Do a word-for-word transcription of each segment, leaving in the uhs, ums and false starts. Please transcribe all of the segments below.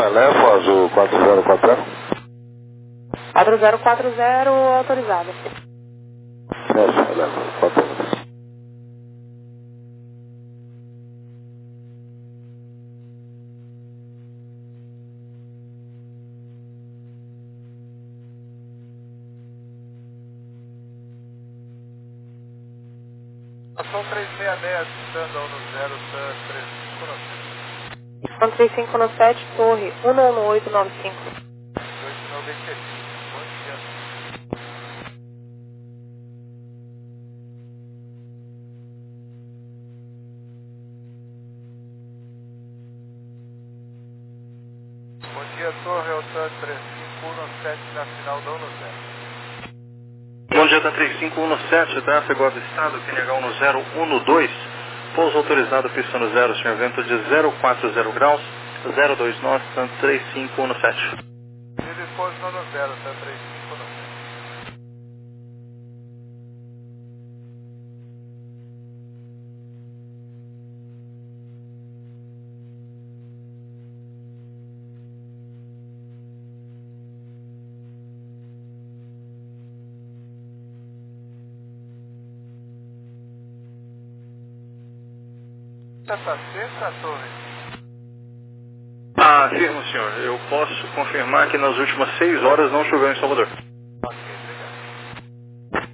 eleva, azul quatro zero quatro zero. quatro zero quatro zero autorizado. Essa, eleva, quatro zero. Ação três seis zero, Sandal no zero, San três cinco no sete. São três cinco no sete, torre um um oito nove cinco. dois nove cinco, bom dia. Bom dia, torre, Altan três cinco um sete, na final do no zero. Bom dia, tá três cinco um sete, tráfego avistado, Q N H um zero um dois, pouso autorizado, pista no zero, senhor vento de zero quatro zero graus, zero dois nove, três cinco um sete. E disposição no zero, tá três cinco um sete. Tá sexta, torre? Ah, afirmo, senhor. Eu posso confirmar que nas últimas seis horas não choveu em Salvador. Ok, obrigado.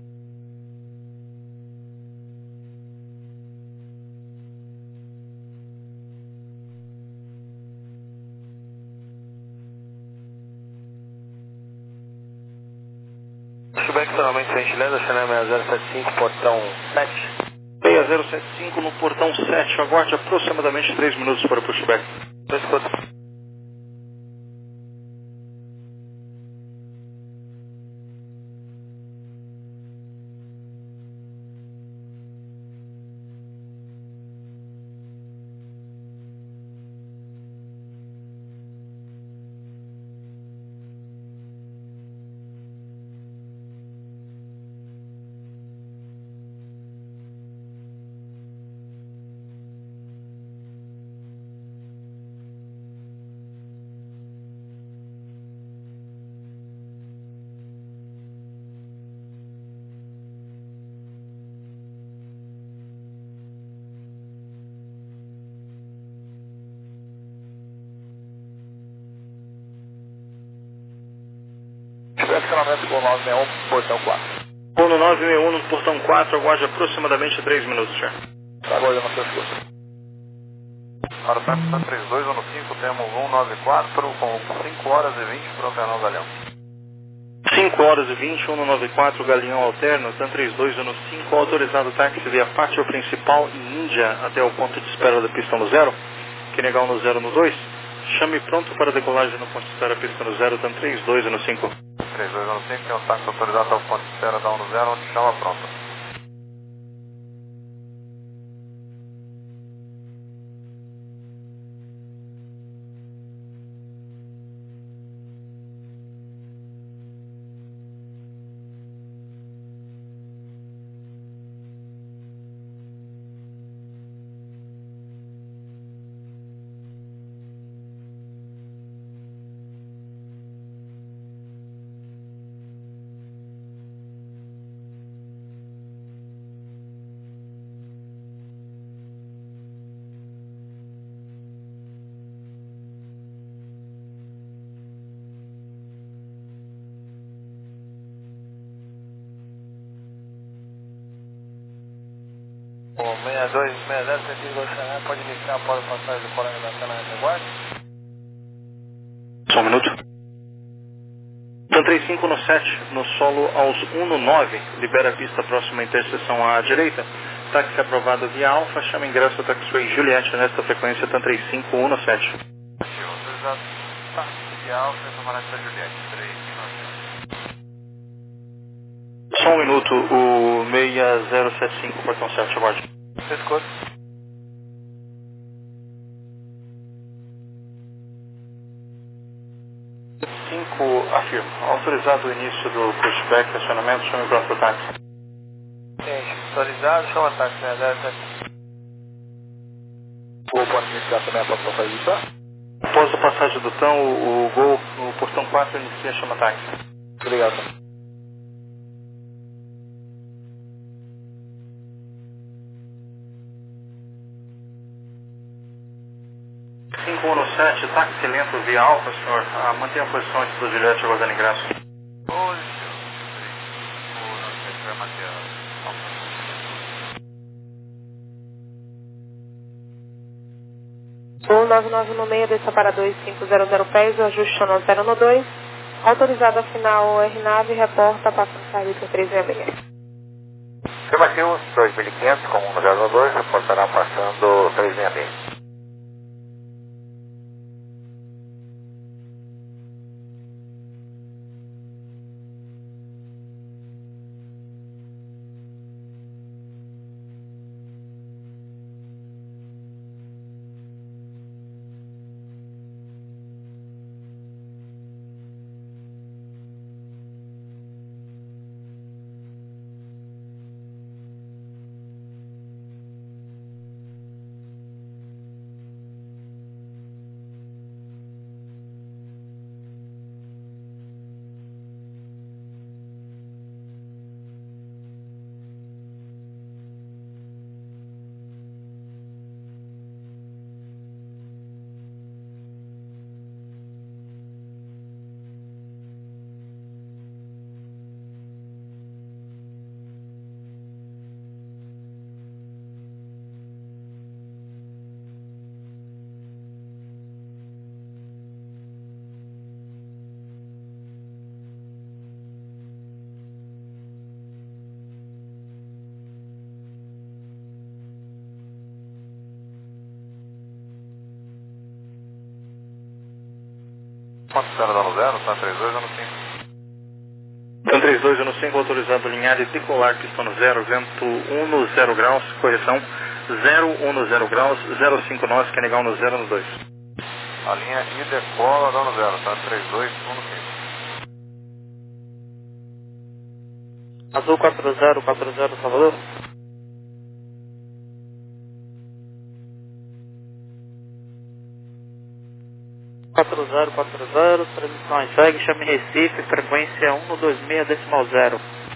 Quebec, finalmente, sem gentileza, Chanel seis zero sete cinco, portão sete. seis zero sete cinco no portão sete, aguarde aproximadamente três minutos para o pushback. Dois quatro. Quebec, finalmente, com nove seis um, portão quatro. Ono nove seis um no portão quatro, aguarde aproximadamente três minutos, senhor. Agora na sua escuta. Para o táxi três dois um cinco, temos um nove quatro com cinco horas e vinte para o canal Galeão. cinco horas e vinte, um nove quatro, Galeão Alterno, TAM três dois um cinco, autorizado táxi via pátio principal e Índia até o ponto de espera da pista no zero, Q N H um zero um dois, chame pronto para decolagem no ponto de espera pista no zero, TAM três dois um cinco. três dois um cinco, tem um táxi autorizado ao ponto de espera da um zero, onde chama pronto. O seis dois seis zero sete dois Chanel, pode iniciar após a passagem do colega da cena retaguarda? Só um minuto. TAM três cinco no sete, no solo aos um no nove, libera a pista próxima à interseção à direita. Táxi aprovado via Alfa, chama ingresso Taxiway Juliette nesta frequência TAM três cinco um no sete. Autorizado táxi de Alfa e camarada da Juliette, três cinco. Só um minuto, o seis zero sete cinco, portão sete, aguarde. Escuta. cinco, afirmo. Autorizado o início do pushback, acionamento, chame pronto o táxi. Gente, autorizado, chama táxi seis zero sete cinco. O pode iniciar também a próxima passagem de Após a passagem do T A M, o, o Gol, o portão quatro inicia chama táxi. Obrigado. cinco um sete, táxi lento via Alfa, senhor. Ah, mantenha a posição antes do Juliette aguardando ingresso. Oi, senhor. O nosso sete vai manter a... um nove nove no meio, desça para dois cinco zero zero pés, o ajuste chama zero no dois. Autorizada final R nave, reporta passando saída três seis seis. Afirmativo, dois mil e quinhentos com um zero dois, reportará passando três seis seis. Quanto zero dano zero, tá trinta e dois dano cinco. T A M trinta e dois dano cinco, autorizado linear e decolar, pistão no zero, vento um no zero graus, correção zero um no zero graus, zero cinco nós, que é negar um no zero no dois. A linha I decola dano zero, tá trinta e dois um no cinco. Azul quatro zero quatro zero, Salvador. quatro zero quatro zero, transmissão segue, chame Recife, frequência um no dois seis decimal zero.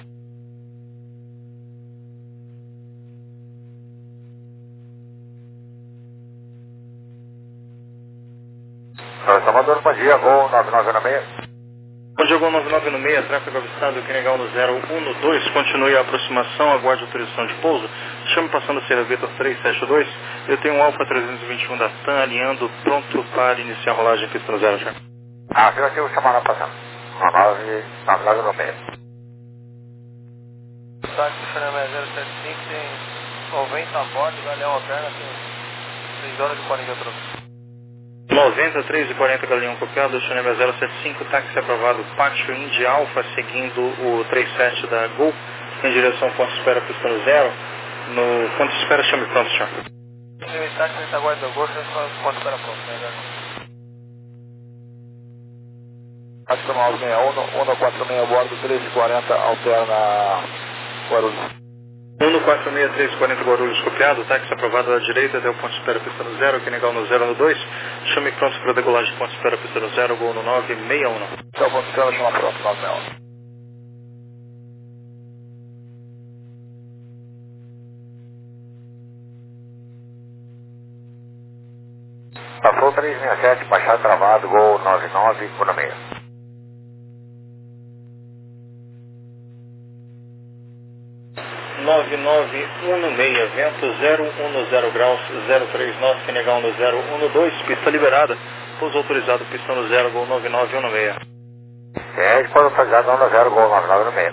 Salvador, bom dia, Gol nove nove no seis. Bom dia, Gol nove nove no seis, tráfego avistado, que negar um no zero um no dois, continue a aproximação, aguarde autorização de pouso, chame passando Sierra Vitor três sete dois, eu tenho um Alfa trezentos e vinte e um da T A M alinhando, pronto para iniciar a rolagem pista no zero já. Ah, afirmativo, chamará passando. nove nove no seis. Táxi Xanamé zero sete cinco tem noventa a bordo, Galeão alterna, tem três horas e quarenta outros. noventa, três e quarenta, Galinhão copiado, Xanamé zero sete cinco, táxi aprovado, Pátio Indy Alfa, seguindo o trinta e sete da Gol, em direção ao ponto de espera pista no zero. No ponto de espera, chame pronto, senhor. O táxi está aguardando o Gol, quanto espera pronto, né, Táxi nove seis um, um no quatro seis a bordo, três e quarenta, alterna Guarulhos. um no quatro seis, três e quarenta Guarulhos copiado, táxi aprovado da direita, deu ponto de espera pista no zero, que negar no zero no dois, chame pronto para degolagem ponto de espera pista no zero, Gol no nove seis um. Então, ponto de espera, chama pronto, nove seis um. Passou três seis sete, baixar travado, Gol nove nove no seis. nove nove um no seis, vento zero um no zero graus, zero três nós, que negar um no zero um no dois, pista liberada, pouso autorizado, pistão no zero, Gol nove nove um no seis. É, depois autorizado, um no zero, Gol nove nove no seis.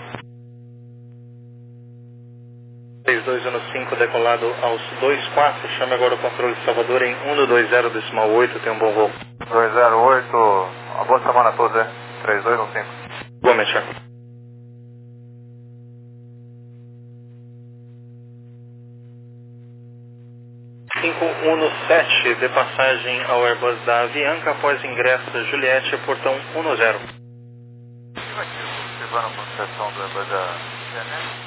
três dois um no cinco, decolado aos dois quatro, chame agora o controle de Salvador em um no dois zero decimal oito, tem um bom voo. dois zero oito, uma boa semana a todos, é? três dois um cinco. Igualmente, senhor. cinco um no sete, de passagem ao Airbus da Avianca, após ingresso Juliette, portão um no zero. Observando a concessão do Airbus da Avianca.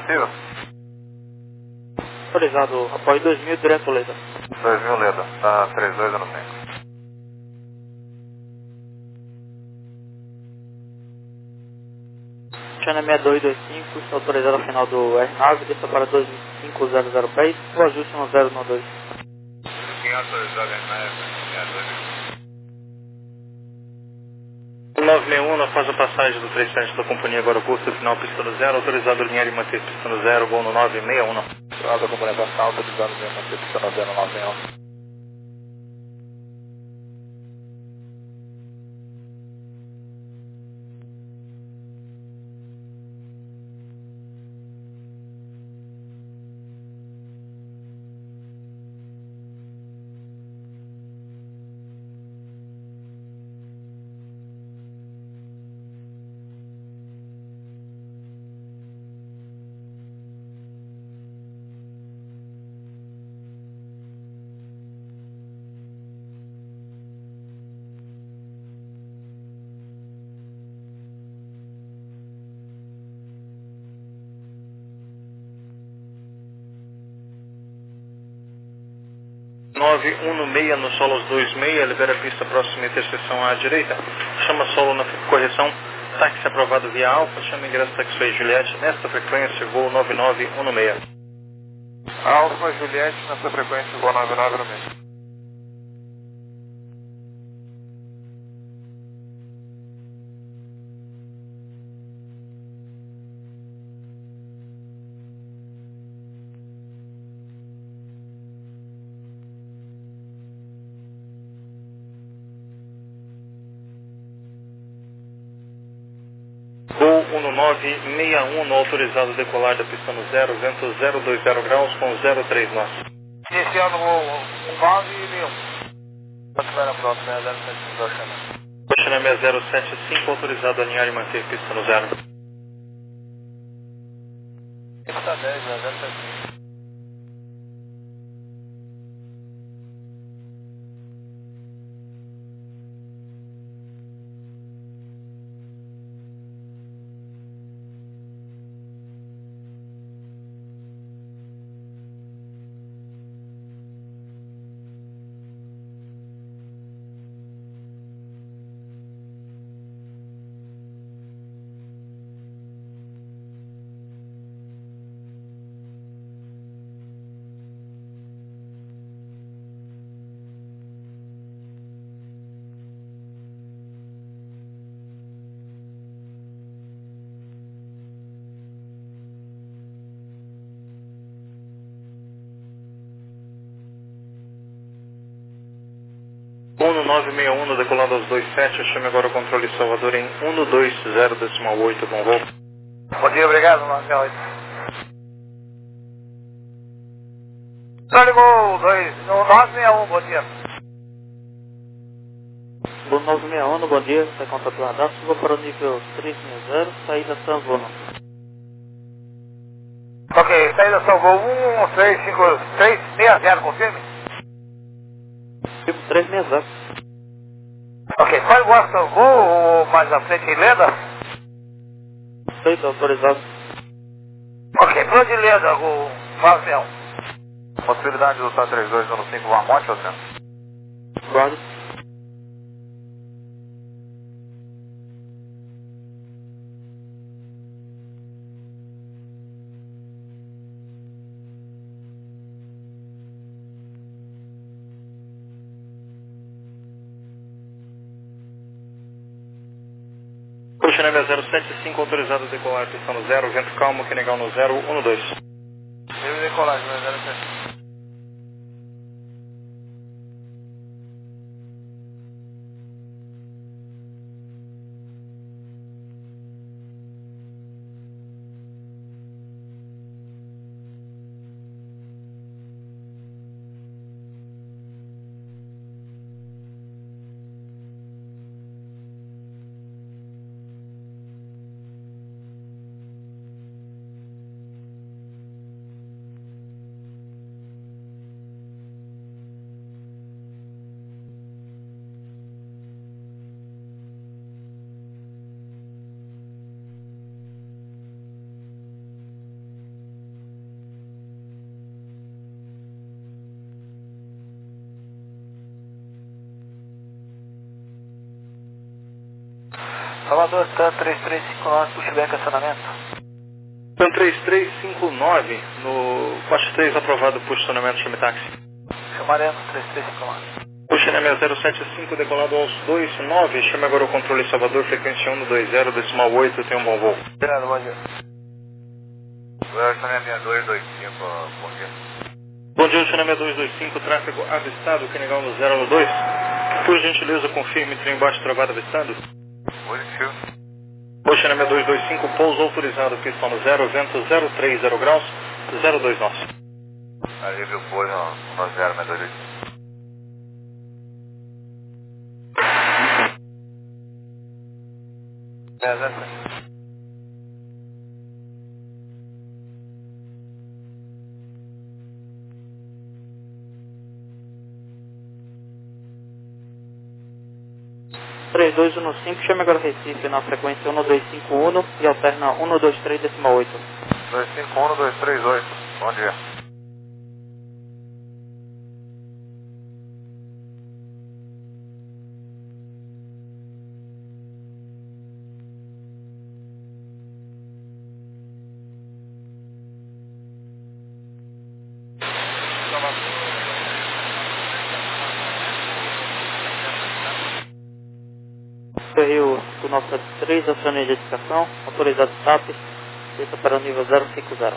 possível? Autorizado, apoio dois mil, direto Leda. dois mil Leda, tá trinta e dois anos cinco. China seis dois dois cinco, está autorizado ao final do R nove, desça para dois cinco zero zero pés, o ajuste no zero no dois. Quem autorizado R nove, seis dois. nove seis um, após a passagem do três sete da companhia agora curso, final pista no zero, autorizado a alinhar e manter pista no zero, voo no nove seis um. Final da companhia passar, autorizado a manter pista no zero nove seis um. nove um seis no solo dois seis, libera a pista próxima interseção à direita, chama solo na correção, táxi aprovado via Alfa, chama ingresso taxiway Juliette, nesta frequência voo nove nove um seis. Alfa Juliette, nessa frequência voo nove nove um seis. Gol um nove seis um no autorizado decolar da pista no zero, vento zero dois zero graus com zero três nós. Iniciando o nove e um. Quanto vai na próxima? zero sete cinco da China. China zero sete cinco, autorizado a alinhar e manter pista no zero. Pista dez, né? zero sete cinco. um nove seis um no decolado aos dois sete, chame agora o controle Salvador em um dois zero decimal oito com voo. Bom dia, obrigado, nove oito. Controle Gol dois, no nove seis um, bom dia. Gol nove seis um, bom dia, está contato radar, suba para o nível três seis zero, saída San Bruno. Ok, saída São Gol um três cinco três seis zero, confirme? Tipo três seis zero. Ok, qual gosta São Gol ou mais à frente em Leda? Sei, autorizado. Ok, pro de Leda, Gol nove seis um. Possibilidade do T A trinta e dois anos cinco, Vamonte, Oceano? Guarda. China zero sete cinco, autorizado a decolar, pista no zero, vento calmo, que negal no zero um dois. Deve decolar, zero sete. Salvador, TAM três três cinco nove, pushback acionamento. TAM três três cinco nove, no Coste três aprovado por estacionamento, chame táxi. Chamaremos três três cinco nove. Puxineme zero sete cinco, decolado aos dois nove, chame agora o controle Salvador, frequência um dois zero, decimal oito, tem um bom voo. Obrigado, bom dia. Puxineme dois dois cinco, bom dia. Bom dia, Puxineme dois dois cinco, tráfego avistado, Quenegal no zero dois. Por gentileza, confirme, trem baixo travado avistado. Positivo. Puxineme dois dois cinco, pouso autorizado, pistão no zero, vento zero três zero graus, zero dois nós. Alívio pouso no zero seis dois oito. três dois um cinco, chame agora Recife na frequência um dois cinco um e alterna um dois três decimal oito. dois cinco um, dois três oito, bom dia. Rio do nosso três, acione de identificação, autorizado S A P, desça para o nível zero cinco zero.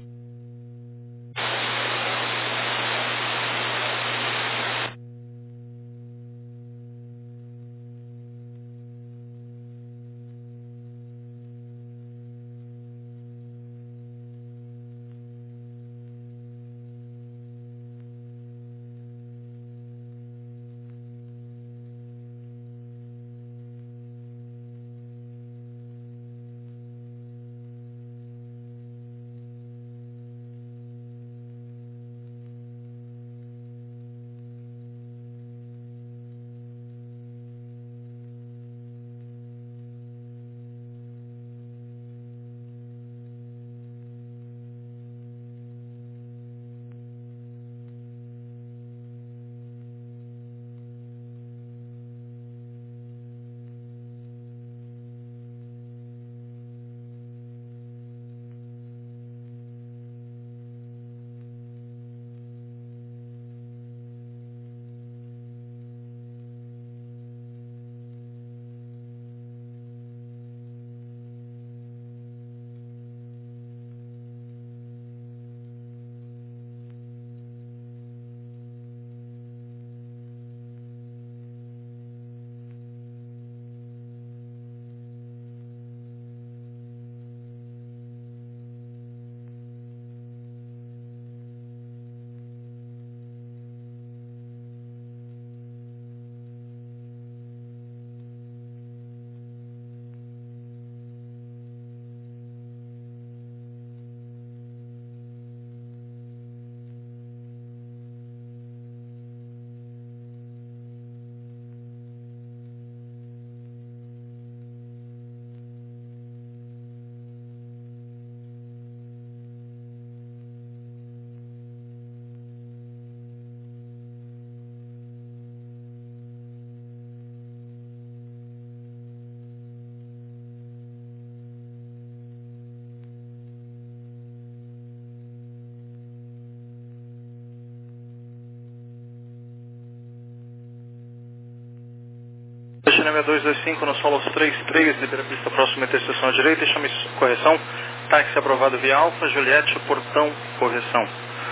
Puxineme dois dois cinco, no solo três três, libera a pista próxima interseção à direita, chame correção, táxi aprovado via Alfa, Juliette, portão, correção.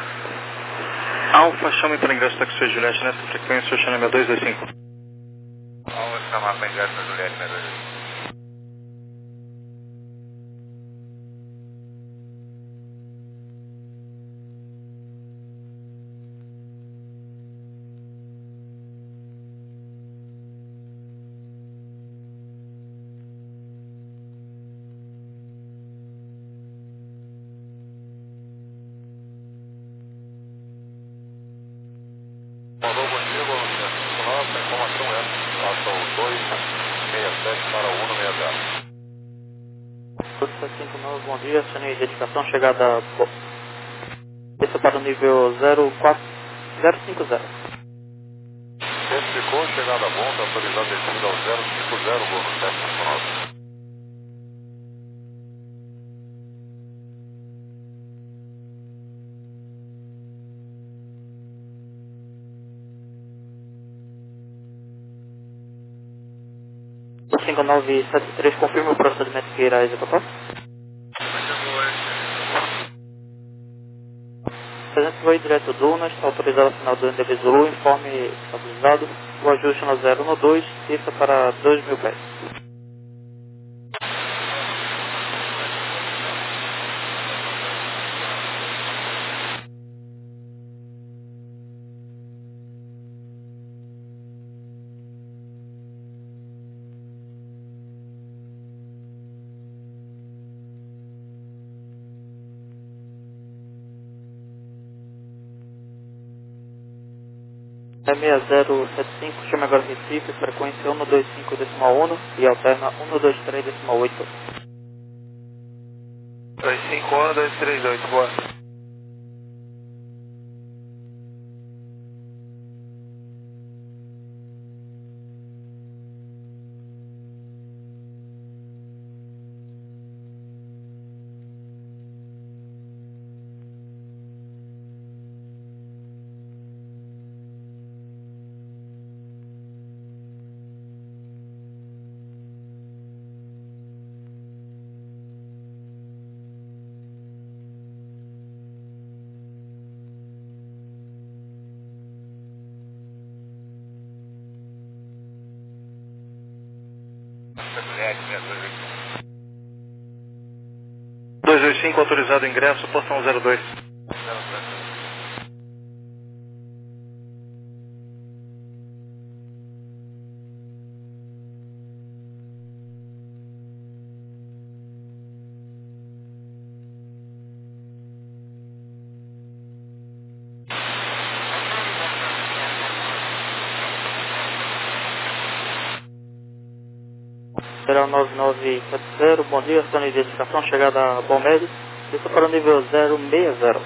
Alfa, chame para ingresso táxi Juliette nessa frequência, Puxineme dois dois cinco. Vamos chamar para ingresso da Juliette seis dois oito. Mandou bom dia, bom dia. Nossa, a informação é relação dois seis sete para o um seis zero. dois sete cinco nove, bom dia, acione de identificação, chegada desça para o nível zero quatro zero cinco zero. Certificou, chegada a bom, está autorizado descida ao zero cinco zero, voo no sete cinco nove. cinco nove sete três, confirme o procedimento que irá executar. Presente foi direto Dunas, autorizado ao final do N D V Zulu, informe autorizado, o ajuste no zero um dois, pista para dois mil pés. É seis zero sete cinco, chama agora Recife, frequência cento e vinte e cinco decimal um e alterna cento e vinte e três decimal oito. dois cinco um, dois três oito, boa. dois dois cinco, autorizado ingresso, portão zero dois. Será nove nove sete zero, bom dia, sua identificação, chegada a Bom Médio, pista para o nível zero seis zero.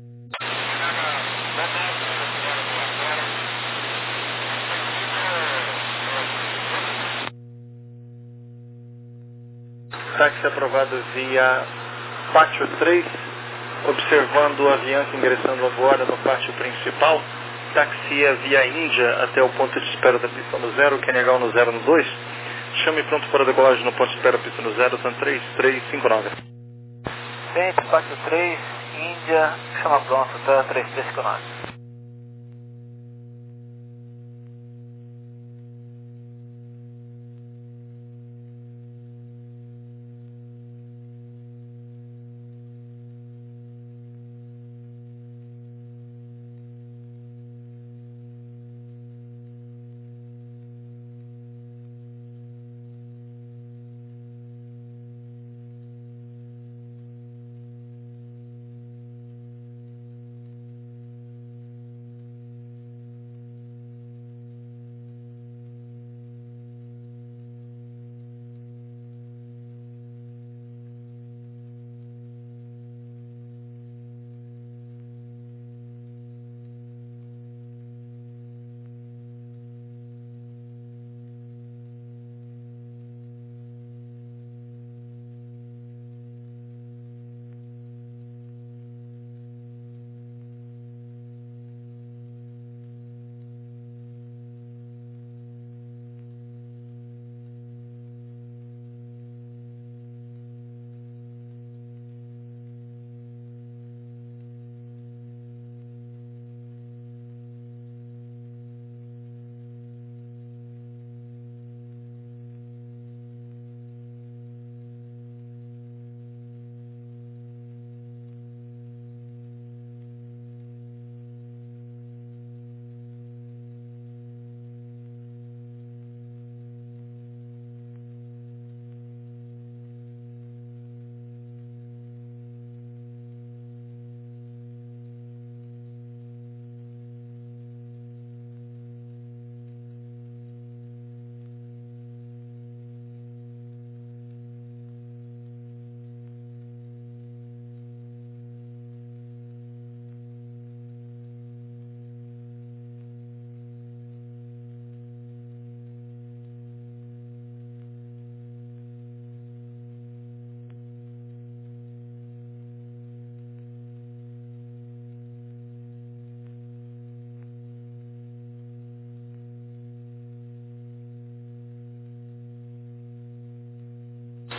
Táxi aprovado via pátio três, observando o Avianca ingressando agora no pátio principal. Taxia via Índia até o ponto de espera da pista no zero, Q N H no zero dois. Chame pronto para decolagem no ponto de espera pista no zero, TAM três três cinco nove. Frente, pátio três, Índia, chama pronto, TAM três três cinco nove.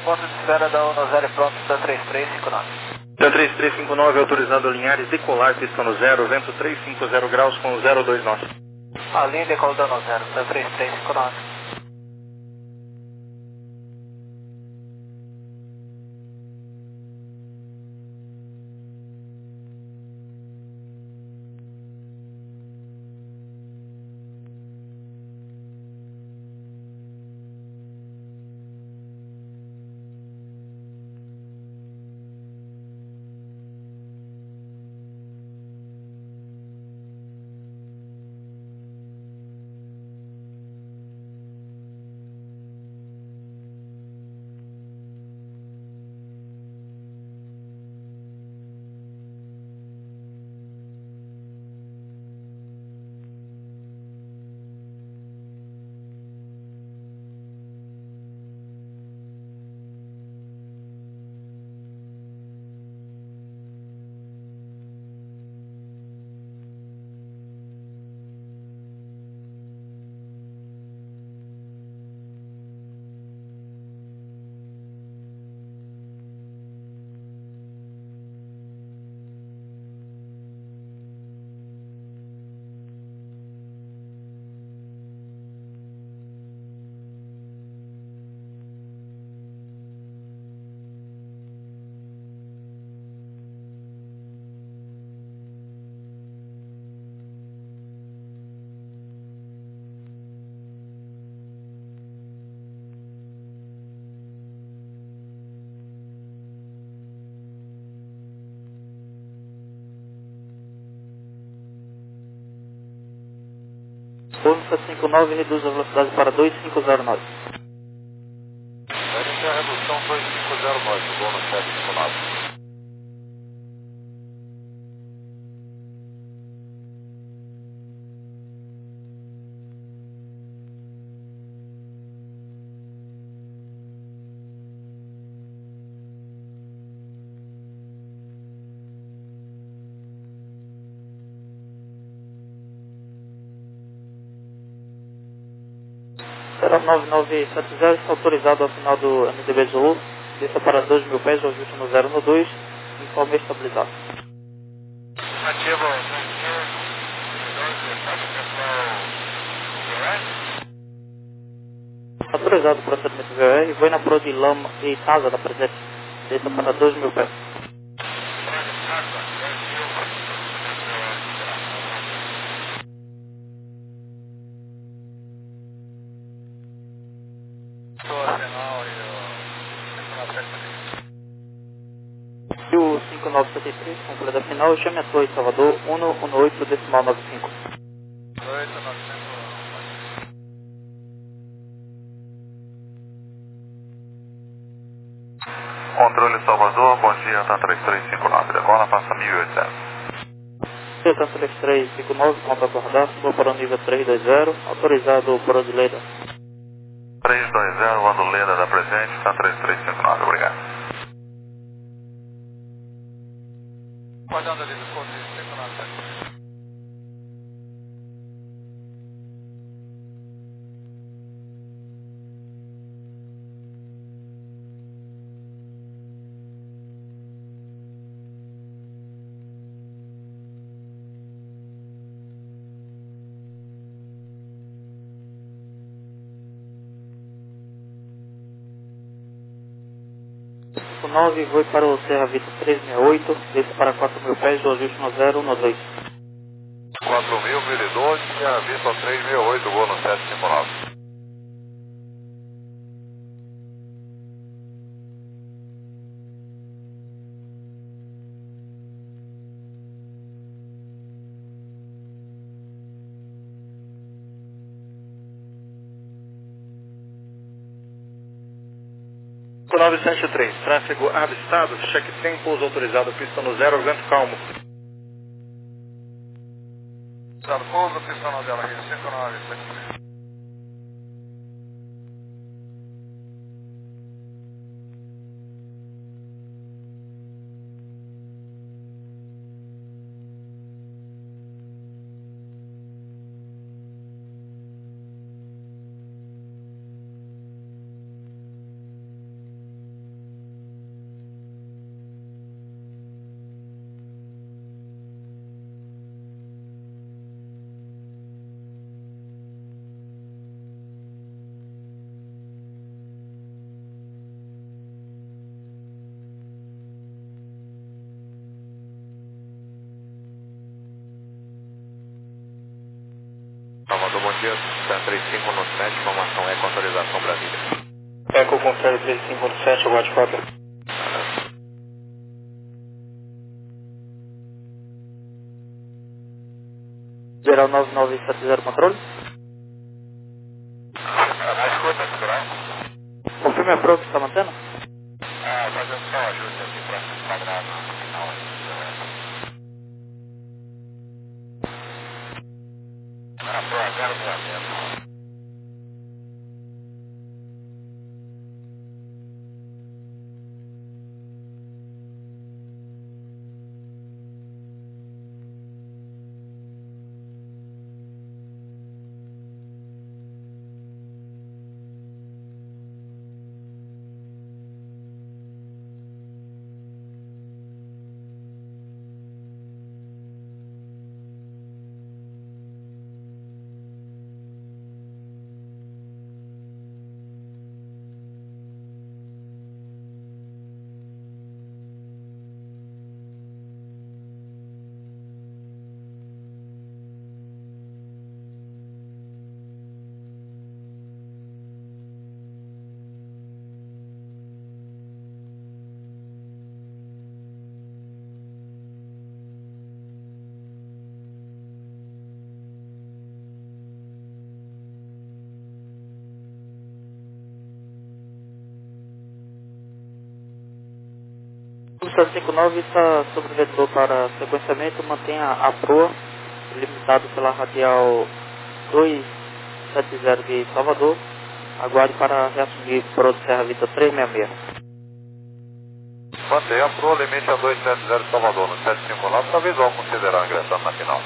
Ponto de espera da um zero pronto, da três três cinco nove. Da três três cinco nove, autorizado Linhares, decolar, pista no zero, vento trezentos e cinquenta graus com zero dois nós. A linha decola da zero, da três três cinco nove. Pouso sete cinco nove, reduz a velocidade para dois cinco zero nove. Vai iniciar a redução dois cinco zero nove, voo no sete cinco nove. zero nove nove sete zero está autorizado ao final do M D B Zulu, desça para dois mil pés, ajuste no zero no dois, informe estabilizado. Ativo, Autorizado o procedimento V O R, vou na Pro de Lama e Casa da presente, desça para dois mil pés. E o cinco nove sete três, completa final, chame a torre Salvador, um um oito decimal nove cinco. Controle Salvador, bom dia, tá três três cinco nove, decola, passa mil e oitocentos. Delta três três cinco nove, conta acordar, vou para o nível três dois zero, autorizado por Odileda. três dois zero, Odileda da presente, tá três três cinco nove, obrigado. Pode andar ali, cinco nove. cinco nove, vou para o Serra Vita três seis oito, desça para quatro mil pés, o ajuste no zero no dois. quatro mil, mil e doze, Serra Vista três mil e oito, voo no sete cinco nove. cinco nove sete três, tráfego avistado, check sem pouso autorizado, pista no zero, vento calmo. Zero pouso, pista no zero, cinco nove sete três. Salvador, bom dia. Tá três cinco no sete, informação Eco, autorização Brasília. Eco, confere três cinco no sete, aguarde cópia. Geral nove nove sete zero, controle. Na escuta, segurança. Confirme a prova que está mantendo? Ah, fazendo só ajuste aqui para quadrar no final. Ah, boa, zero meia meia. sete cinco nove está sobre o vetor para sequenciamento, mantenha a proa limitado pela radial dois sete zero de Salvador, aguarde para reassumir proa de Serra Vitor trezentos e sessenta e seis. Mantenha a proa, limite a dois sete zero Salvador no sete cinco nove, para visual considerar ingressando na final.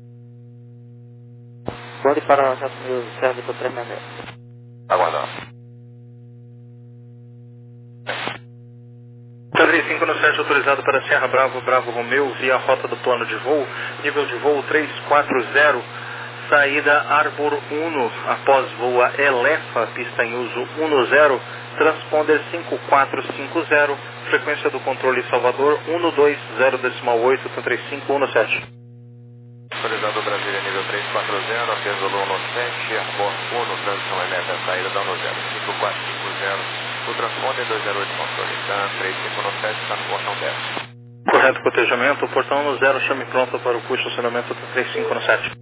Aguarde para reassumir o Serra Vitor trezentos e sessenta e seis. Aguardando. três cinco no sete, autorizado para Serra Bravo, Bravo Romeu, via rota do plano de voo, nível de voo três quatro zero, saída Arbor Uno, após voo a Elefa, pista em uso um zero, transponder cinco quatro cinco zero, frequência do controle Salvador um dois zero oito três cinco um sete. Autorizado Brasília, nível três quatro zero, apeso no sete, Arbor Uno, transição elétrica, saída da um zero, cinco quatro cinco zero. O transponder dois zero oito controle, tá três cinco no sete, está no portão dez. Correto cotejamento, portão no zero, chame pronto para o curso de estacionamento três cinco no sete.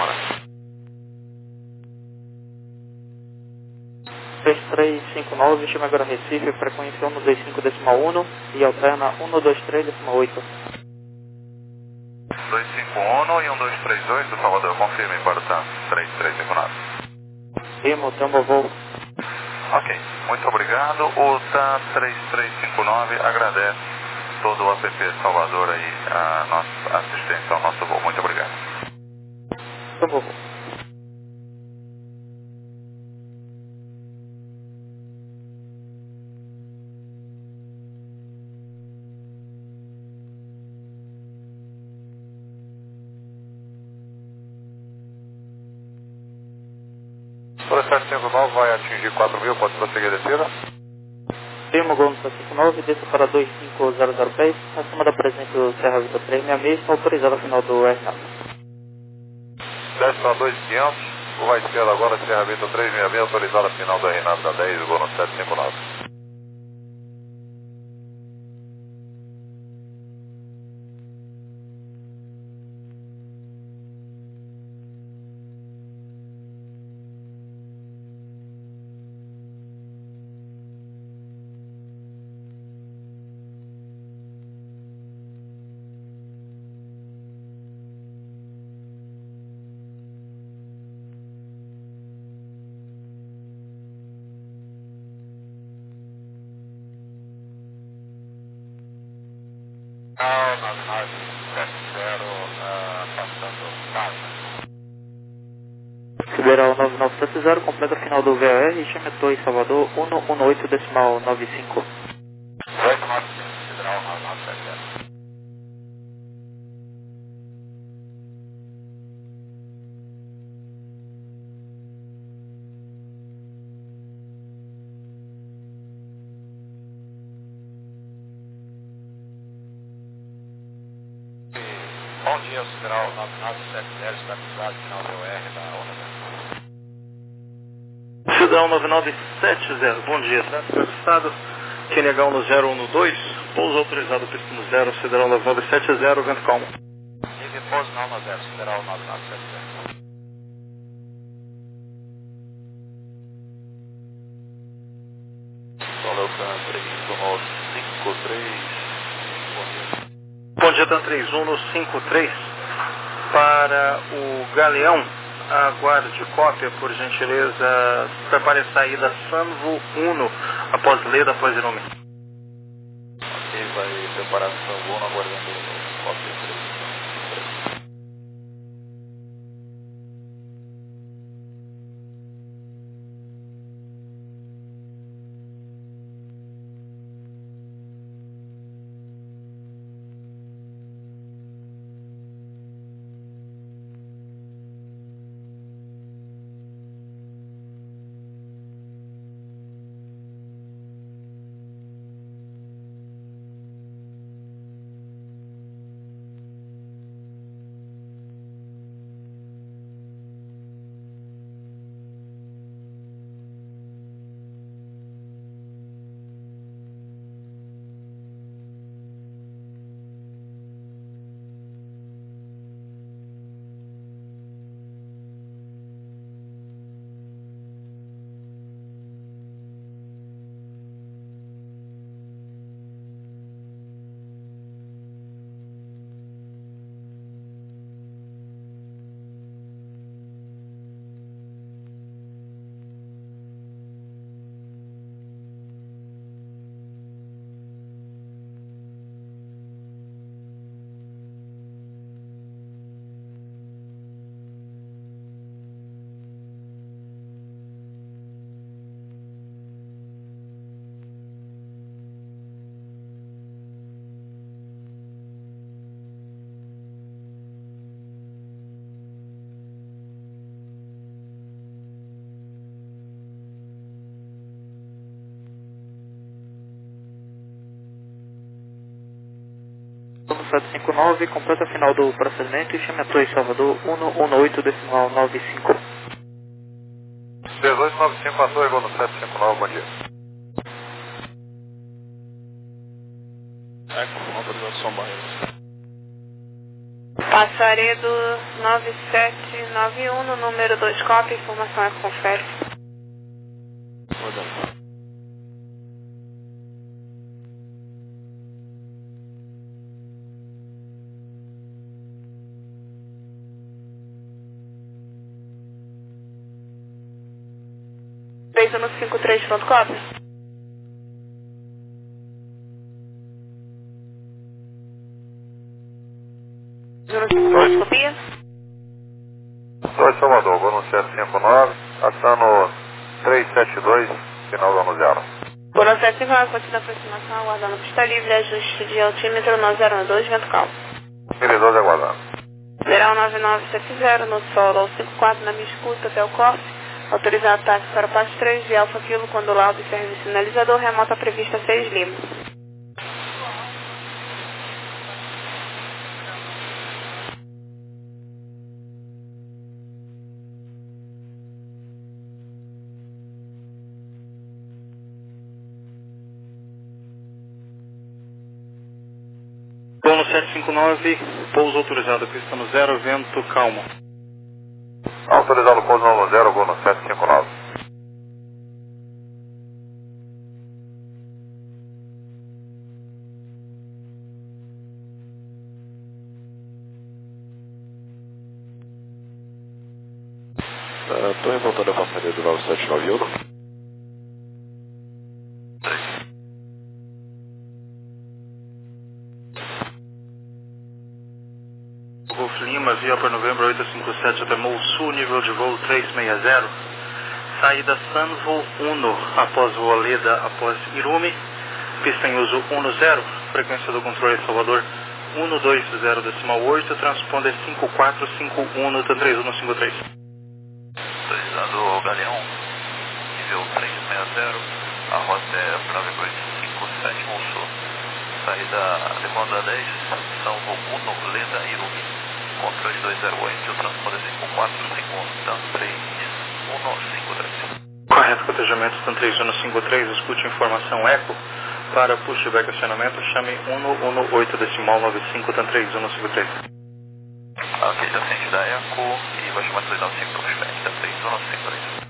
três três cinco nove, chama agora Recife, frequência um dois cinco decimal um e alterna um dois três decimal oito. dois cinco um e um dois três dois do Salvador, confirme para o T A M três três cinco nove. Remo, tamo voo. Ok, muito obrigado. O T A M três três cinco nove agradece todo o A P P Salvador aí, a nossa assistência ao nosso voo. Muito obrigado. Tamo voo. Por sete cinco nove vai atingir quatro mil, pode prosseguir a descida? Remo, Gol sete cinco nove, desça para dois cinco zero zero pés, acima da presença do Serra Vitor trezentos e sessenta e seis, está autorizado ao final do R nove. Desce para dois mil e quinhentos, vai ser agora Serra Vitor trezentos e sessenta e seis, autorizado ao final do R nove da dez, Gol no sete cinco nove. Não, nove nove sete zero, passando casa. Sideral nove nove sete zero, completa o final do V A R, chame Torre Salvador um um oito decimal nove cinco. oito nove cinco, Sideral nove nove sete zero. Bom dia, Sideral nove nove sete zero, está cruzado, final do R da onda. Federal nove nove sete zero, bom dia, trânsito ajustado, Q N H no zero um dois, pouso autorizado, pista no zero, Federal nove nove sete zero, vento calmo. Ligue pouso não no zero, Federal nove nove sete zero. Soleutan três um cinco três, bom dia. Bom dia, TAM três um cinco três, para o Galeão, aguarde cópia, por gentileza, prepare a saída Sanvo Uno, após Leda, após Irume. Ok, vai preparar Sanvo Uno, aguardando cópia três. sete cinco nove, completa final do procedimento e chame a Torre Salvador um um oito decimal nove cinco. dezoito nove cinco, a Torre, vou no sete cinco nove, bom dia. É, com autorização Barreiros. Passaredo nove sete nove um, no número dois, cópia, informação é confere. Rodando. três um cinco três, pronto, cópia. Oi. Copia. Torre Salvador, vou no sete cinco nove, passando três sete dois, final do ano zero. Boa sete cinco nove, continua a aproximação, aguardando pista livre, ajuste de altímetro no zero um dois, vento calmo. mil doze aguardando. Federal nove nove sete zero, no solo cinco quatro, na minha escuta até o corte. Autorizado táxi para o passo três de Alfa Kilo, quando o laudo serve de sinalizador, remota prevista seis Lima. Bom no sete cinco nove, pouso autorizado, pista no zero, vento calmo. Autorizado o pouso no zero, vou no sete cinco nove. Estou revoltando a passaria do nove sete nove um. Golf Lima, via para novembro oito cinco sete até Mol Sul, nível de voo três seis zero. Saída Sanvo Uno, após Leda, após Irume. Pista em uso um zero, frequência do controle Salvador um dois zero decimal oito, transponder cinco quatro cinco um, TAM três um cinco três. Autorizado Galeão, nível três seis zero, a rota é nove dois cinco sete Mol Sul. Saída demanda dez, Sanvo Uno, Leda, Irume. Controle dois zero oito, transponder cinco quatro cinco um, TAM três um cinco três. Correto, Cotejamento TAM três um cinco três, escute informação eco. Para pushback acionamento, chame um um oito decimal nove cinco TAM três um cinco três. Ok, já sente da eco e vai chamar dois nove cinco para pushback, TAM três um cinco três.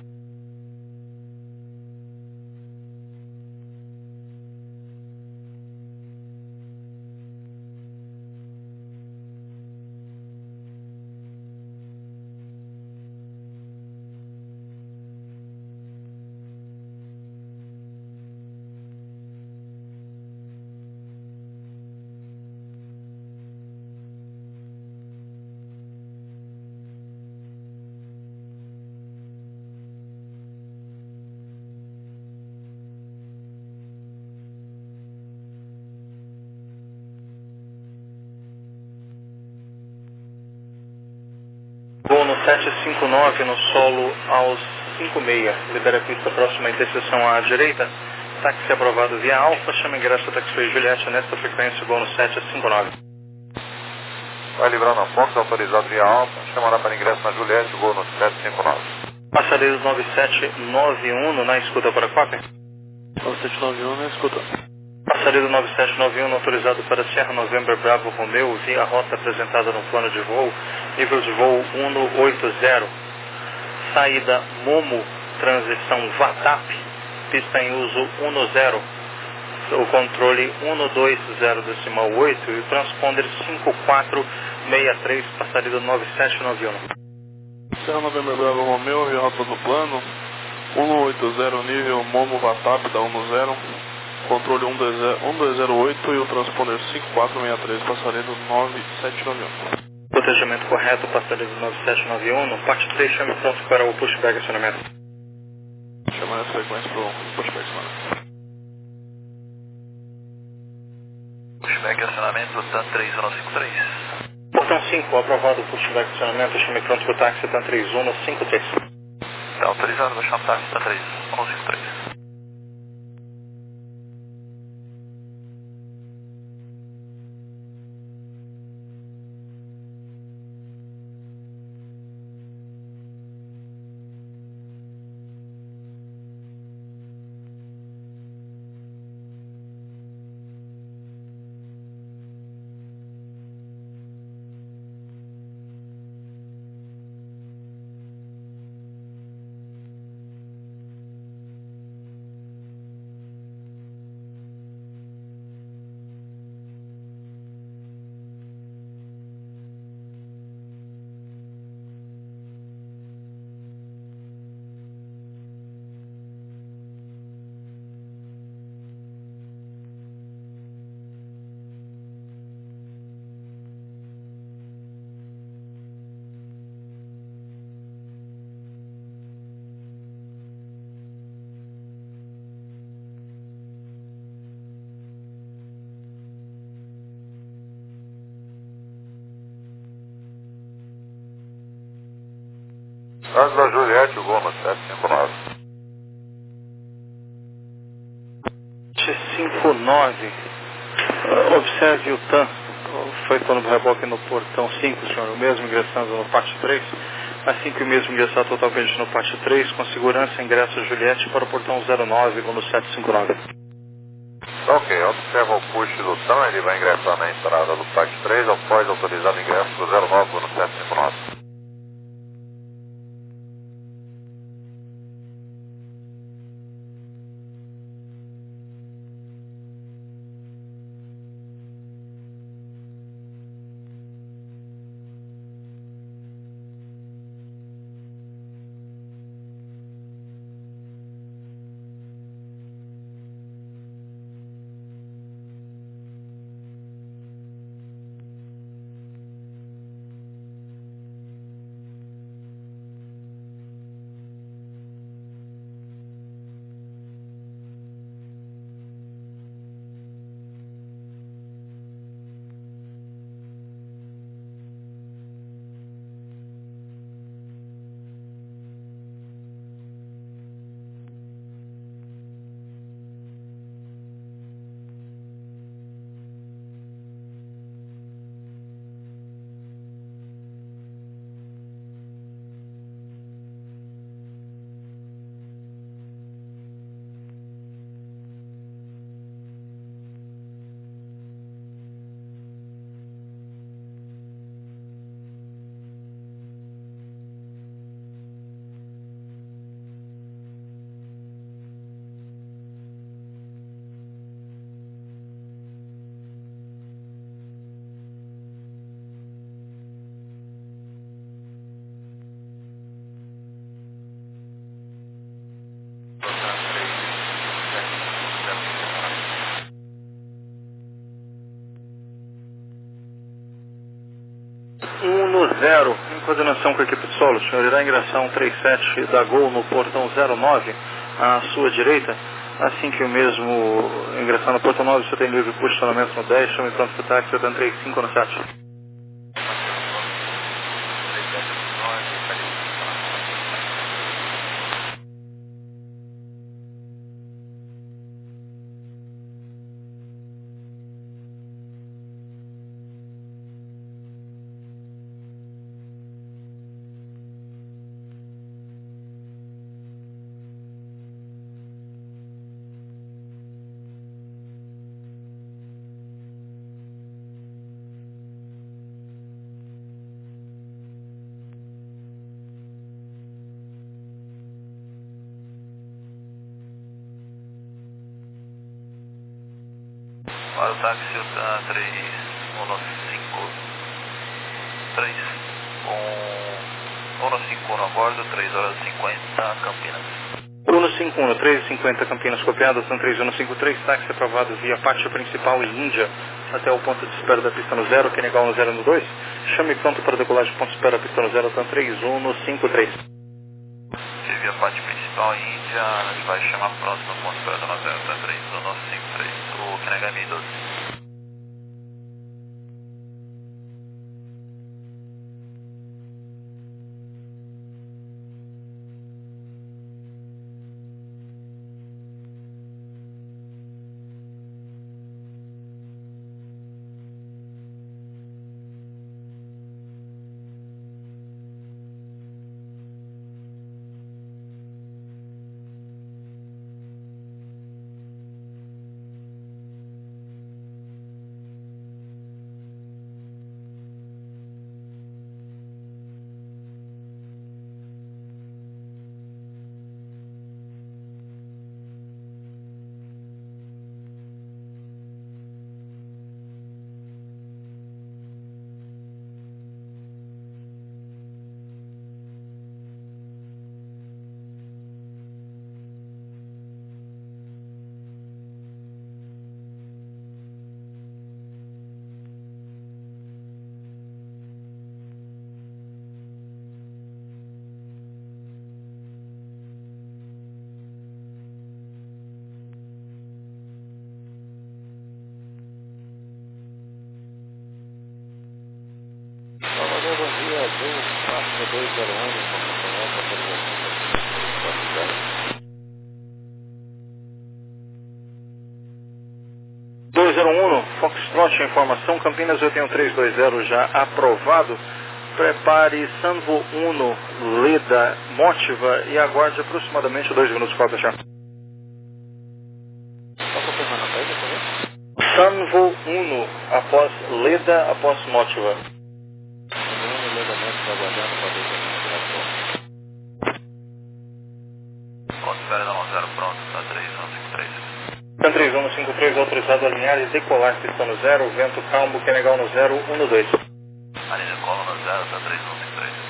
Voo no sete cinco nove no solo aos cinco seis, libera a pista próxima à interseção à direita, táxi aprovado via Alfa, chama ingresso Taxiway Juliette nesta frequência, voo no sete cinco nove. Vai livrando a Fox, autorizado via Alfa, chamará para ingresso na Juliette, voo no sete cinco nove. Passageiro nove sete nove um na escuta para cópia. nove sete nove um na escuta. Passageiro nove sete nove um autorizado para Sierra November Bravo Romeo, via rota apresentada no plano de voo, nível de voo um oito zero, saída Momo, transição V A T A P, pista em uso um zero, o controle um dois zero decimal oito e o transponder cinco quatro seis três, passageiro nove sete nove um. Sierra November Bravo Romeo, via rota do plano, um oito zero nível Momo V A T A P da um zero, controle um dois zero oito e o transponder cinco quatro seis três, passageiro nove sete nove um. Cotejamento correto, passageiro nove sete nove um, no parte três, chame pronto para o pushback acionamento. Chama essa sequência para o pushback acionamento. Pushback acionamento TAM três um cinco três. Portão cinco, aprovado o pushback acionamento, chame pronto para o táxi TAM três um cinco três. Está autorizado, vou chamar táxi TAM três um cinco três. Águila Juliette, voo no sete cinco nove. sete cinco nove, uh, observe o TAM, foi quando o reboque no portão cinco, senhor, o mesmo ingressando no parte três, assim que o mesmo ingressar totalmente no parte três, com segurança ingresso Juliette para o portão zero nove, voo no sete cinco nove. Ok, observa o push do TAM, ele vai ingressar na entrada do parte três, após autorizado ingresso do zero nove, voo no sete cinco nove. zero, em coordenação com a equipe de solo, senhor irá ingressar um trinta e sete da Gol no portão zero nove, à sua direita. Assim que o mesmo ingressar no portão nove, você tem livre posicionamento no dez, chame pronto para o táxi, setenta e três cinco no sete. Para o táxi, Silta três um cinco três com um cinco um a bordo, três horas e cinquenta, Campinas. um cinco um, três e cinquenta Campinas, copiado, São três um cinco três, táxi aprovado via pátio principal em Índia, até o ponto de espera da pista no zero, que negar no zero no dois, chame pronto para decolagem, ponto de espera da pista no zero, São três um cinco três. Se via pátio principal em Índia, ele vai chamar pronto no ponto de espera no zero, São três um cinco três, o que negar M doze. dois zero um, Foxtrot, informação, Campinas eu tenho três dois zero já aprovado. Prepare Sanvo um, Leda, Motiva e aguarde aproximadamente dois minutos para fechar. Sanvo um, após Leda, após Motiva. Ponto de espera da zero pronto, tá três um cinco três. São três um cinco três, autorizado a alinhar e decolar, pista no zero, vento calmo, que negar no zero, um no dois. Alinha cola no zero, tá três um cinco três.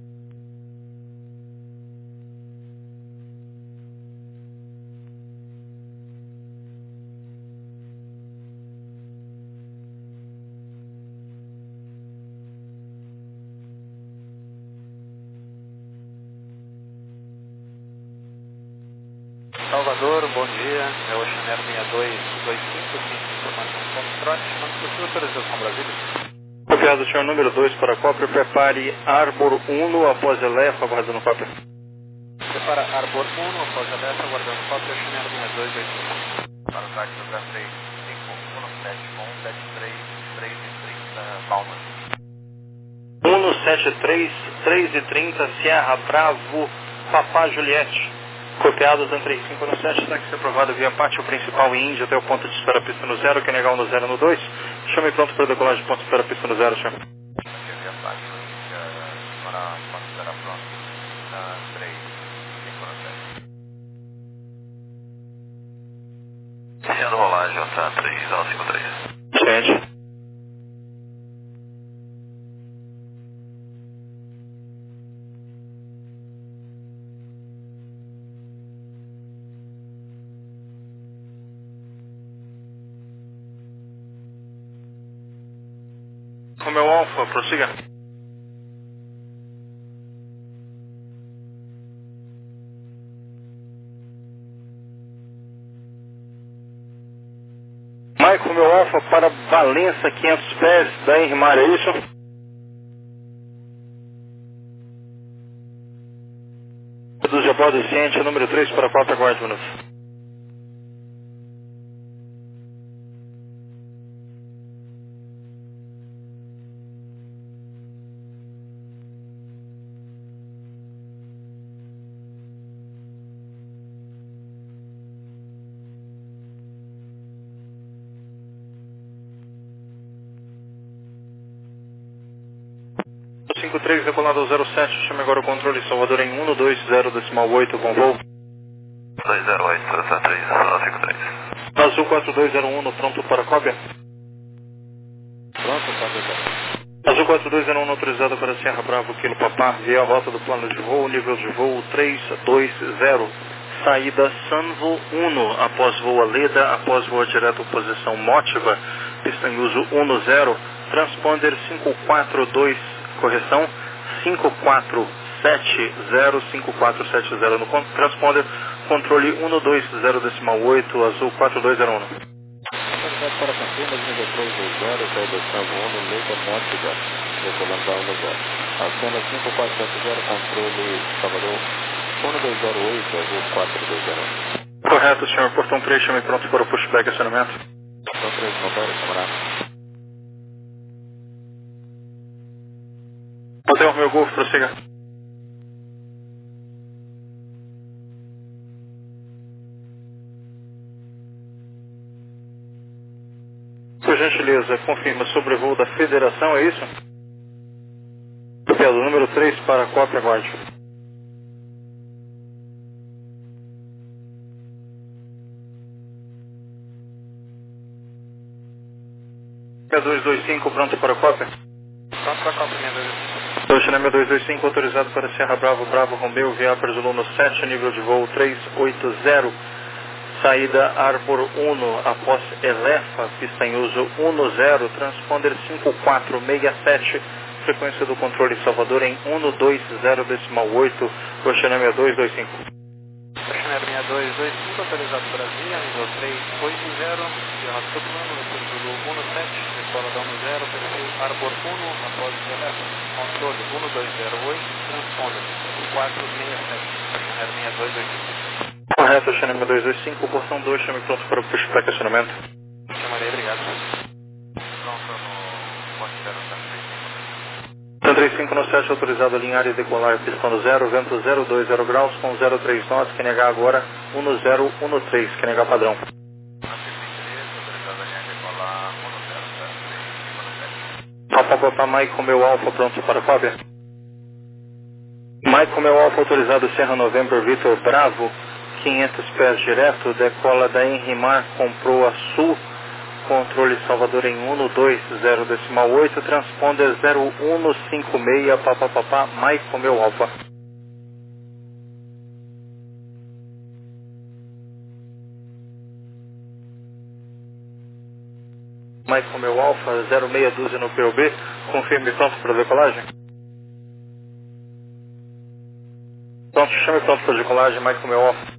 Salvador, bom dia. É o Chanero seis dois dois cinco, cinco informação Foxtrot, chamando por sua autorização Brasília. Copiado, senhor número dois para a cópia, prepare Arbor um após Elefa, aguardando cópia. Prepara Arbor um, após Elefa, aguardando cópia, Chanero seis dois dois cinco. Para o táxi, Silta três cinco um sete um sete três três e trinta, Palmas. um sete três, três e trinta, Sierra Bravo, Papá Juliette. Copiado, Tan três cinco no sete, táxi aprovado via pátio principal em Índia até o ponto de espera pista no zero, que negar no zero no dois. Chame pronto para decolagem, ponto de espera pista no zero, senhor. Via pátio, para ponto de espera pronto, três cinco no sete. Iniciando rolagem, Tan três um cinco três. Gente. Romeu Alfa, prossiga. Michael, meu Alfa para Valença, quinhentos pés, da Henrimar, é isso? Reduz de a bordo ciente, número três para quatro, aguarde um minuto. cinco três, decolado ao zero sete, chame agora o controle Salvador em um dois zero decimal oito, com voo. dois zero oito, zero três, cinco três. Azul quatro dois zero um, pronto para cópia? Pronto, pode. Azul quatro dois zero um, autorizado para Serra Bravo, Kilo Papá, via a rota do plano de voo, nível de voo três dois zero. Saída Sanvo um, após voo Aleda, após voo direto posição Mótiva, pista em uso um zero, transponder cinco quatro dois, correção, cinco quatro sete zero, cinco quatro sete zero no transponder, controle um dois zero decimal oito, azul quatro dois zero um. Autoridade para Campinas, nível três dois zero, saída Sanvo um, Leica Mótica, decolando da um zero. Acena cinco quatro sete zero, controle Salvador um dois zero oito, azul quatro dois zero um. Correto, senhor. Portão três, chame pronto para o pushback acionamento. Portão três, motor, camarada. Hotel Meu Golfo, prossiga. Por gentileza, confirma sobrevoo da Federação, é isso? Pelo número três para a cópia, aguarde. dois dois cinco, pronto para a cópia? Pronto para a cópia, minha dois dois cinco. Deutsche dois dois cinco, autorizado para Serra Bravo, Bravo, Romeo, via Zulu sete, nível de voo três oito zero. Saída Arbor um, após Elefa, pista em uso um zero, transponder cinco quatro seis sete, frequência do controle Salvador em um dois zero decimal oito, Oceanámia dois dois cinco. Oceanámia dois dois cinco, autorizado para Brasília, nível três oito zero, via Rota do Plano, depois Zulu um sete, escola da um zero, perfil Arbor um, após Elefa, controle um dois zero oito, transponder cinco quatro seis sete, Oceanámia dois dois cinco. Correto, Oceanámia dois dois cinco, porção dois, chame pronto para o pushback acionamento. Chamarei, obrigado. Pronto no ponto zero sete. Então três cinco no sete, autorizado a alinhar e decolar pistão no zero, vento zero dois zero graus com zero três knots, Q N H agora um zero um três, Q N H padrão. Papa Papa Mike, meu Alfa pronto para a cópia. Mike, meu Alfa autorizado Serra November Vitor Bravo, quinhentos pés direto, decola da Henrimar, comprou a Sul, controle Salvador em um dois zero decimal oito, transponder zero um cinco seis, Papa Papa Mike, meu Alfa. Mike, meu Alfa, zero seis doze no P O B, confirme pronto para decolagem. Pronto, chame pronto para decolagem, Mike, meu Alfa.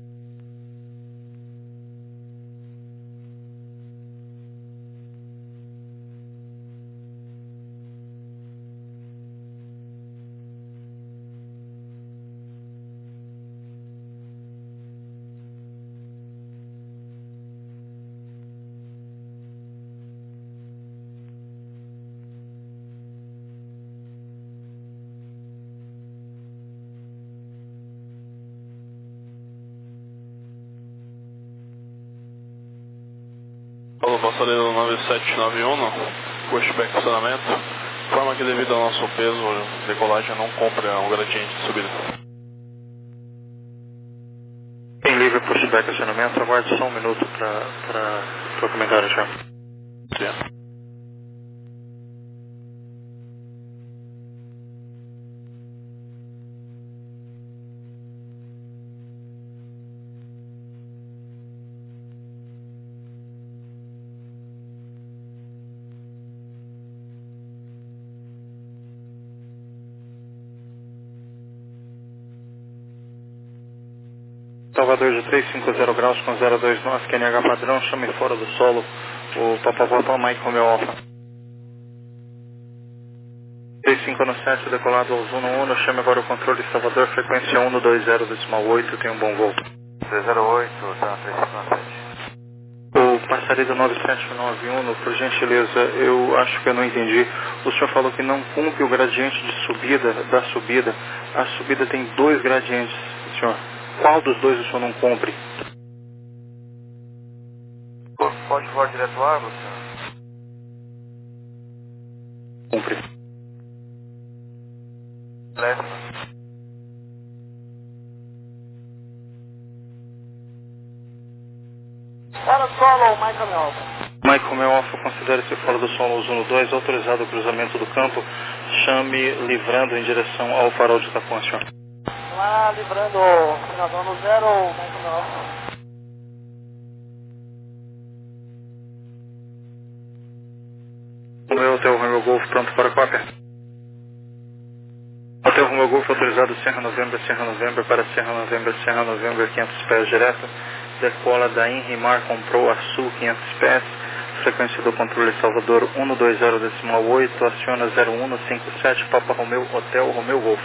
Alô, passageiro nove sete nove um, pushback acionamento. Informa que devido ao nosso peso, decolagem não compra um gradiente de subida. Em livre pushback acionamento, aguarde só um minuto para o comentário já. Sim. Salvador de trezentos e cinquenta graus com zero dois nove, Q N H padrão, chame fora do solo, O Papapá Mike Romeo Alfa. três cinco no sete, decolado ao Zuno um, chame agora o controle de Salvador, frequência um dois zero oito, tem um bom voo. três zero oito, tá, três cinco no sete. O passarinho nove sete nove um, por gentileza, eu acho que eu não entendi. O senhor falou que não cumpre o gradiente de subida, da subida. A subida tem dois gradientes, senhor. Qual dos dois o senhor não cumpre? Pode voar direto ao ar, senhor? Cumpre. Leste. Para solo, Mike Romeo Alfa. Mike Romeo Alfa, considere-se fora do solo Zuno dois, autorizado o cruzamento do campo. Chame livrando em direção ao farol de Itapuã, senhor. Lá, livrando, final no zero, Mike Romeo Alfa. Romeo Hotel Romeo Golf, pronto para cópia. Hotel Romeo Golf, autorizado Serra November, Serra November para Serra November, Serra November, quinhentos pés direto. Decola da Inrimar, comprou a Sul, quinhentos pés. Frequência do controle Salvador um dois zero oito, aciona zero um cinco sete, Papa Romeo Hotel Romeo Golf.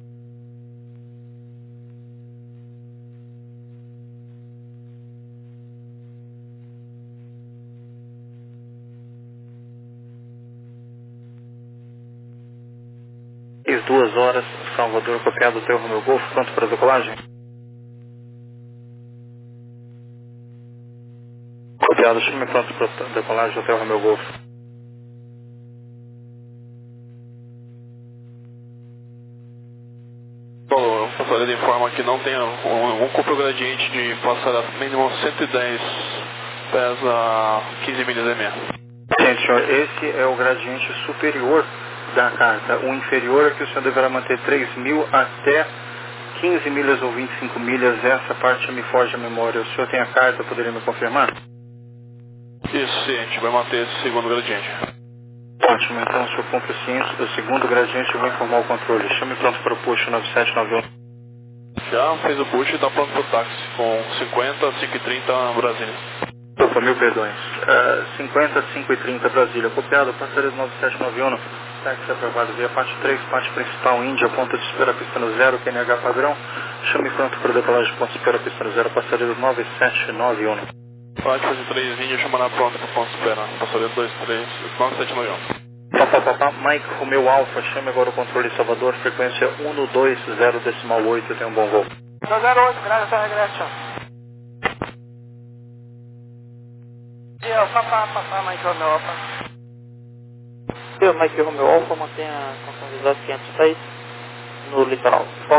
Duas horas, Salvador, copiado Hotel Romeo Golf, pronto para decolagem? Copiado, chame pronto para decolagem, Hotel Romeo Golf. Bom, o passarinho informa que não tem um, um cumpre o gradiente de passar a mínimo cento e dez pés a quinze milhas e meia. Sim, senhor, esse é o gradiente superior da carta. O inferior é que o senhor deverá manter três mil até quinze milhas ou vinte e cinco milhas. Essa parte me foge a memória. O senhor tem a carta, poderia me confirmar? Isso, sim, a gente vai manter esse segundo gradiente. Ótimo, então o senhor cumpre o seguinte, o segundo gradiente, eu vou informar o controle. Chame pronto para o push nove sete nove um. Já fez o push e está pronto para o táxi, com cinquenta, cinco e trinta Brasília. Opa, mil perdões. Uh, cinquenta, cinco e trinta Brasília. Copiado, passageiro nove sete nove um. Táxi aprovado via parte três, parte principal, Índia, ponto de espera, pista no zero, Q N H padrão. Chame pronto para decolagem, ponto de espera, pista no zero, passageiro nove sete nove um. Parte três, Índia, chamará pronto para ponto de espera, passageiro dois três nove sete nove um. Papapá, Mike Romeo Alfa, chame agora o controle de Salvador, frequência um dois zero oito, tem um bom voo. zero oito, graças a regresso. Eu, papá, papá, Mike Romeo Alfa. Eu, Mike Romeo Alfa, mantenha a condição quinhentos pés no litoral.